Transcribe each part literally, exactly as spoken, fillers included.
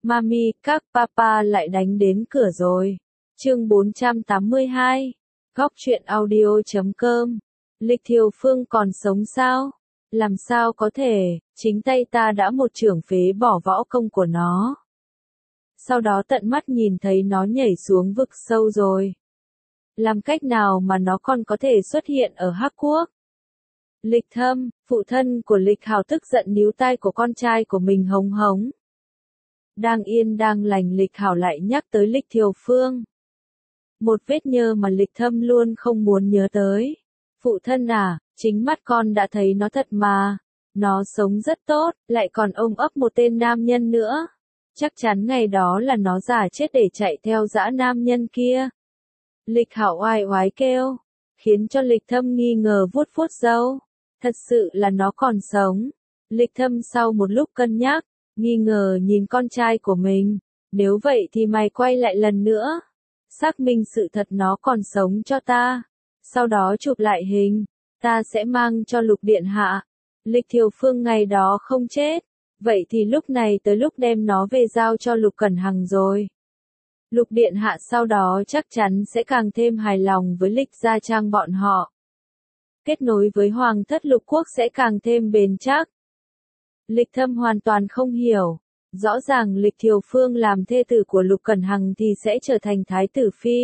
Mami, các papa lại đánh đến cửa rồi. Chương bốn trăm tám mươi hai. Góc truyện audio chấm com. Lịch Thiều Phương còn sống sao? Làm sao có thể, chính tay ta đã một chưởng phế bỏ võ công của nó. Sau đó tận mắt nhìn thấy nó nhảy xuống vực sâu rồi. Làm cách nào mà nó còn có thể xuất hiện ở Hắc Quốc? Lịch Thâm, phụ thân của Lịch Hào tức giận níu tai của con trai của mình hống hống. Đang yên đang lành Lịch Hào lại nhắc tới Lịch Thiều Phương. Một vết nhơ mà Lịch Thâm luôn không muốn nhớ tới. Phụ thân à, chính mắt con đã thấy nó thật mà. Nó sống rất tốt, lại còn ôm ấp một tên nam nhân nữa. Chắc chắn ngày đó là nó giả chết để chạy theo dã nam nhân kia. Lịch Hạo oai oái kêu, khiến cho Lịch Thâm nghi ngờ vuốt vuốt râu. Thật sự là nó còn sống. Lịch Thâm sau một lúc cân nhắc, nghi ngờ nhìn con trai của mình. Nếu vậy thì mày quay lại lần nữa. Xác minh sự thật nó còn sống cho ta. Sau đó chụp lại hình. Ta sẽ mang cho Lục Điện Hạ. Lịch Thiều Phương ngày đó không chết. Vậy thì lúc này tới lúc đem nó về giao cho Lục Cẩn Hằng rồi. Lục Điện Hạ sau đó chắc chắn sẽ càng thêm hài lòng với Lịch Gia Trang bọn họ. Kết nối với Hoàng thất Lục Quốc sẽ càng thêm bền chắc. Lịch Thâm hoàn toàn không hiểu. Rõ ràng Lịch Thiều Phương làm thê tử của Lục Cẩn Hằng thì sẽ trở thành thái tử phi.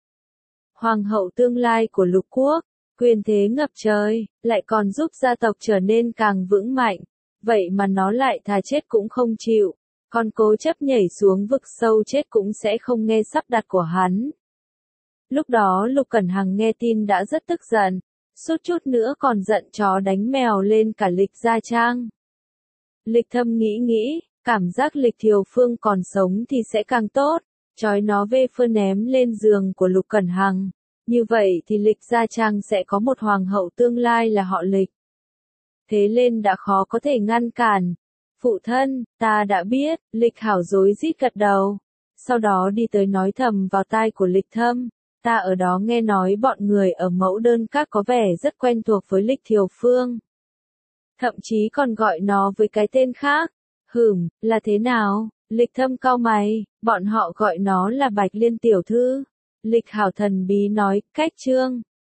Hoàng hậu tương lai của Lục Quốc, quyền thế ngập trời, lại còn giúp gia tộc trở nên càng vững mạnh. Vậy mà nó lại thà chết cũng không chịu. Còn cố chấp nhảy xuống vực sâu chết cũng sẽ không nghe sắp đặt của hắn. Lúc đó Lục Cẩn Hằng nghe tin đã rất tức giận. Suốt chút nữa còn giận chó đánh mèo lên cả Lịch Gia Trang. Lịch Thâm nghĩ nghĩ, cảm giác Lịch Thiều Phương còn sống thì sẽ càng tốt. Trói nó về phơ ném lên giường của Lục Cẩn Hằng. Như vậy thì Lịch Gia Trang sẽ có một hoàng hậu tương lai là họ Lịch. Thế lên đã khó có thể ngăn cản. Phụ thân, ta đã biết, Lịch Hảo rối rít gật đầu. Sau đó đi tới nói thầm vào tai của Lịch Thâm. Ta ở đó nghe nói bọn người ở Mẫu Đơn Các có vẻ rất quen thuộc với Lịch Thiều Phương. Thậm chí còn gọi nó với cái tên khác. Hửm, là thế nào? Lịch Thâm cau mày, bọn họ gọi nó là Bạch Liên tiểu thư. Lịch Hảo thần bí nói, cách trương.